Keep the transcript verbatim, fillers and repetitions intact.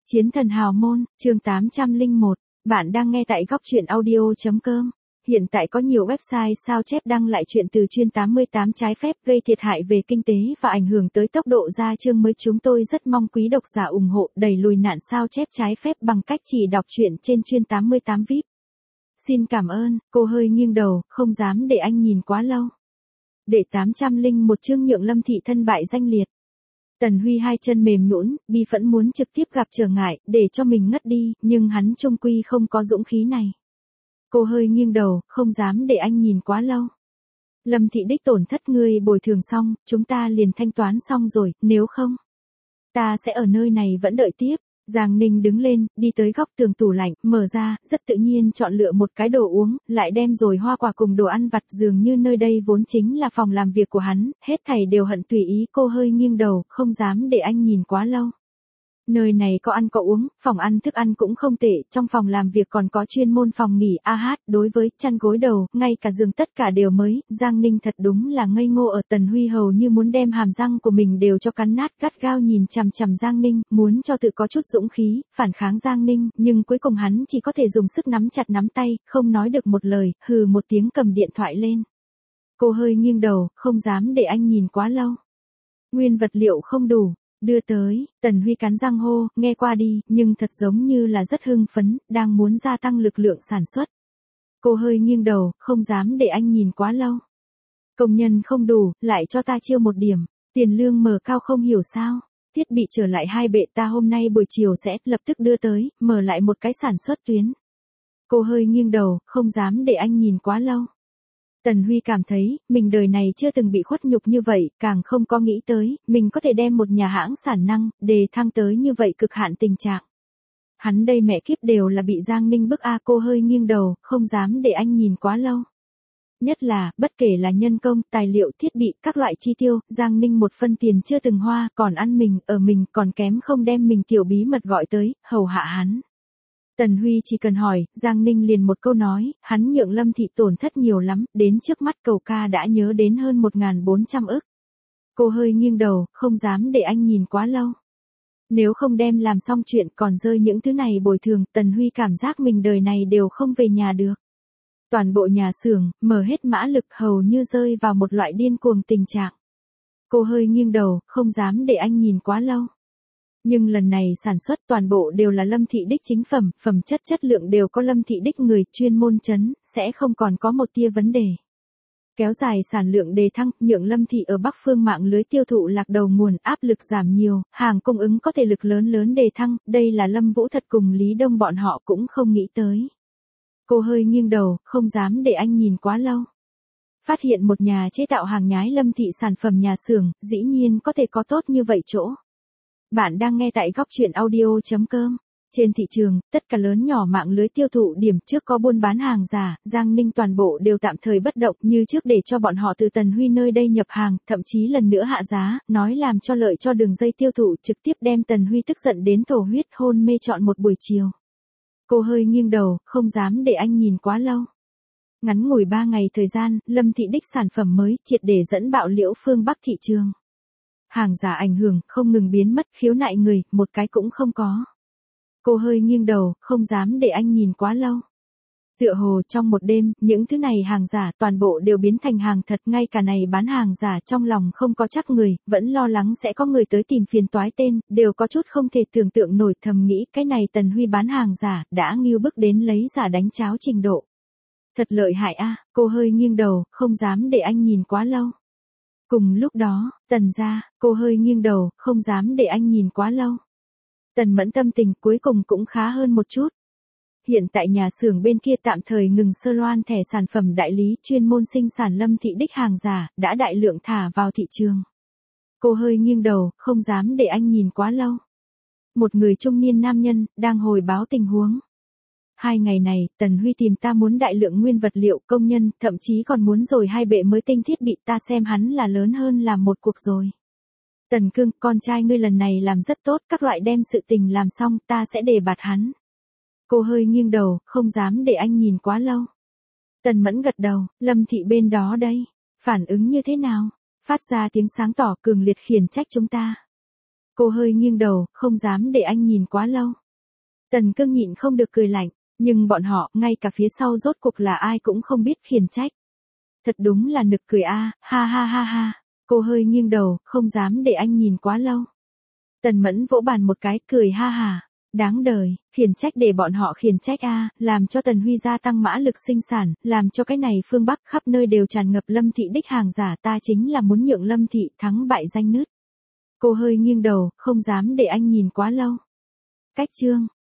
Chiến thần hào môn, chương tám trăm lẻ một. Bạn đang nghe tại góc truyện audio chấm com. Hiện tại có nhiều website sao chép đăng lại chuyện từ chuyên tám mươi tám trái phép gây thiệt hại về kinh tế và ảnh hưởng tới tốc độ ra chương mới. Chúng tôi rất mong quý độc giả ủng hộ đẩy lùi nạn sao chép trái phép bằng cách chỉ đọc truyện trên chuyên tám mươi tám vi ai pi. Xin cảm ơn. Cô hơi nghiêng đầu, không dám để anh nhìn quá lâu. Để tám trăm lẻ một chương nhượng Lâm Thị thân bại danh liệt. Tần Huy hai chân mềm nhũn, bi phẫn muốn trực tiếp gặp trở ngại, để cho mình ngất đi, nhưng hắn chung quy không có dũng khí này. Cô hơi nghiêng đầu, không dám để anh nhìn quá lâu. Lâm Thị đích tổn thất ngươi bồi thường xong, chúng ta liền thanh toán xong rồi, nếu không, ta sẽ ở nơi này vẫn đợi tiếp. Giang Ninh đứng lên, đi tới góc tường tủ lạnh, mở ra, rất tự nhiên chọn lựa một cái đồ uống, lại đem rồi hoa quả cùng đồ ăn vặt, dường như nơi đây vốn chính là phòng làm việc của hắn, hết thảy đều hận tùy ý. Cô hơi nghiêng đầu, không dám để anh nhìn quá lâu. Nơi này có ăn có uống, phòng ăn thức ăn cũng không tệ, trong phòng làm việc còn có chuyên môn phòng nghỉ a hát, đối với chăn gối đầu, ngay cả giường tất cả đều mới. Giang Ninh thật đúng là ngây ngô ở. Tần Huy hầu như muốn đem hàm răng của mình đều cho cắn nát, gắt gao nhìn chằm chằm Giang Ninh, muốn cho tự có chút dũng khí, phản kháng Giang Ninh, nhưng cuối cùng hắn chỉ có thể dùng sức nắm chặt nắm tay, không nói được một lời, hừ một tiếng cầm điện thoại lên. Cô hơi nghiêng đầu, không dám để anh nhìn quá lâu. Nguyên vật liệu không đủ. Đưa tới, Tần Huy cắn răng hô, nghe qua đi, nhưng thật giống như là rất hưng phấn, đang muốn gia tăng lực lượng sản xuất. Cô hơi nghiêng đầu, không dám để anh nhìn quá lâu. Công nhân không đủ, lại cho ta chiêu một điểm, tiền lương mở cao không hiểu sao, thiết bị trở lại hai bệ ta hôm nay buổi chiều sẽ lập tức đưa tới, mở lại một cái sản xuất tuyến. Cô hơi nghiêng đầu, không dám để anh nhìn quá lâu. Tần Huy cảm thấy, mình đời này chưa từng bị khuất nhục như vậy, càng không có nghĩ tới, mình có thể đem một nhà hãng sản năng, đề thăng tới như vậy cực hạn tình trạng. Hắn đây mẹ kiếp đều là bị Giang Ninh bức a. Cô hơi nghiêng đầu, không dám để anh nhìn quá lâu. Nhất là, bất kể là nhân công, tài liệu, thiết bị, các loại chi tiêu, Giang Ninh một phân tiền chưa từng hoa, còn ăn mình, ở mình, còn kém không đem mình tiểu bí mật gọi tới, hầu hạ hắn. Tần Huy chỉ cần hỏi, Giang Ninh liền một câu nói, hắn nhượng Lâm Thị tổn thất nhiều lắm, đến trước mắt cầu ca đã nhớ đến hơn một nghìn bốn trăm ức. Cô hơi nghiêng đầu, không dám để anh nhìn quá lâu. Nếu không đem làm xong chuyện còn rơi những thứ này bồi thường, Tần Huy cảm giác mình đời này đều không về nhà được. Toàn bộ nhà xưởng, mở hết mã lực hầu như rơi vào một loại điên cuồng tình trạng. Cô hơi nghiêng đầu, không dám để anh nhìn quá lâu. Nhưng lần này sản xuất toàn bộ đều là Lâm Thị đích chính phẩm, phẩm chất chất lượng đều có Lâm Thị đích người chuyên môn chấn, sẽ không còn có một tia vấn đề. Kéo dài sản lượng đề thăng, nhượng Lâm Thị ở Bắc Phương mạng lưới tiêu thụ lạc đầu nguồn, áp lực giảm nhiều, hàng cung ứng có thể lực lớn lớn đề thăng, đây là Lâm Vũ Thật cùng Lý Đông bọn họ cũng không nghĩ tới. Cô hơi nghiêng đầu, không dám để anh nhìn quá lâu. Phát hiện một nhà chế tạo hàng nhái Lâm Thị sản phẩm nhà xưởng, dĩ nhiên có thể có tốt như vậy chỗ. Bạn đang nghe tại góc truyện audio chấm com. Trên thị trường, tất cả lớn nhỏ mạng lưới tiêu thụ điểm trước có buôn bán hàng giả, Giang Ninh toàn bộ đều tạm thời bất động như trước để cho bọn họ từ Tần Huy nơi đây nhập hàng, thậm chí lần nữa hạ giá, nói làm cho lợi cho đường dây tiêu thụ, trực tiếp đem Tần Huy tức giận đến thổ huyết hôn mê trọn một buổi chiều. Cô hơi nghiêng đầu, không dám để anh nhìn quá lâu. Ngắn ngủi ba ngày thời gian, Lâm Thị đích sản phẩm mới triệt để dẫn bạo Liễu Phương Bắc thị trường. Hàng giả ảnh hưởng, không ngừng biến mất, khiếu nại người, một cái cũng không có. Cô hơi nghiêng đầu, không dám để anh nhìn quá lâu. Tựa hồ trong một đêm, những thứ này hàng giả toàn bộ đều biến thành hàng thật, ngay cả này bán hàng giả trong lòng không có chắc người, vẫn lo lắng sẽ có người tới tìm phiền toái tên, đều có chút không thể tưởng tượng nổi, thầm nghĩ cái này Tần Huy bán hàng giả, đã nghiêu bức đến lấy giả đánh cháo trình độ. Thật lợi hại a. Cô hơi nghiêng đầu, không dám để anh nhìn quá lâu. Cùng lúc đó, Tần gia, cô hơi nghiêng đầu, không dám để anh nhìn quá lâu. Tần Mẫn tâm tình cuối cùng cũng khá hơn một chút. Hiện tại nhà xưởng bên kia tạm thời ngừng sơ loan thẻ sản phẩm đại lý chuyên môn sinh sản Lâm Thị đích hàng giả, đã đại lượng thả vào thị trường. Cô hơi nghiêng đầu, không dám để anh nhìn quá lâu. Một người trung niên nam nhân, đang hồi báo tình huống. Hai ngày này, Tần Huy tìm ta muốn đại lượng nguyên vật liệu, công nhân, thậm chí còn muốn rồi hai bệ mới tinh thiết bị, ta xem hắn là lớn hơn làm một cuộc rồi. Tần Cương, con trai ngươi lần này làm rất tốt, các loại đem sự tình làm xong, ta sẽ đề bạt hắn. Cô hơi nghiêng đầu, không dám để anh nhìn quá lâu. Tần Mẫn gật đầu, Lâm Thị bên đó đây, phản ứng như thế nào? Phát ra tiếng sáng tỏ cường liệt khiển trách chúng ta. Cô hơi nghiêng đầu, không dám để anh nhìn quá lâu. Tần Cương nhịn không được cười lạnh, nhưng bọn họ, ngay cả phía sau rốt cuộc là ai cũng không biết khiển trách. Thật đúng là nực cười a, ha ha ha ha. Cô hơi nghiêng đầu, không dám để anh nhìn quá lâu. Tần Mẫn vỗ bàn một cái, cười ha ha. Đáng đời, khiển trách để bọn họ khiển trách a, làm cho Tần Huy gia tăng mã lực sinh sản, làm cho cái này phương Bắc khắp nơi đều tràn ngập Lâm thị đích hàng giả, ta chính là muốn nhượng Lâm thị thắng bại danh nứt. Cô hơi nghiêng đầu, không dám để anh nhìn quá lâu. Cách chương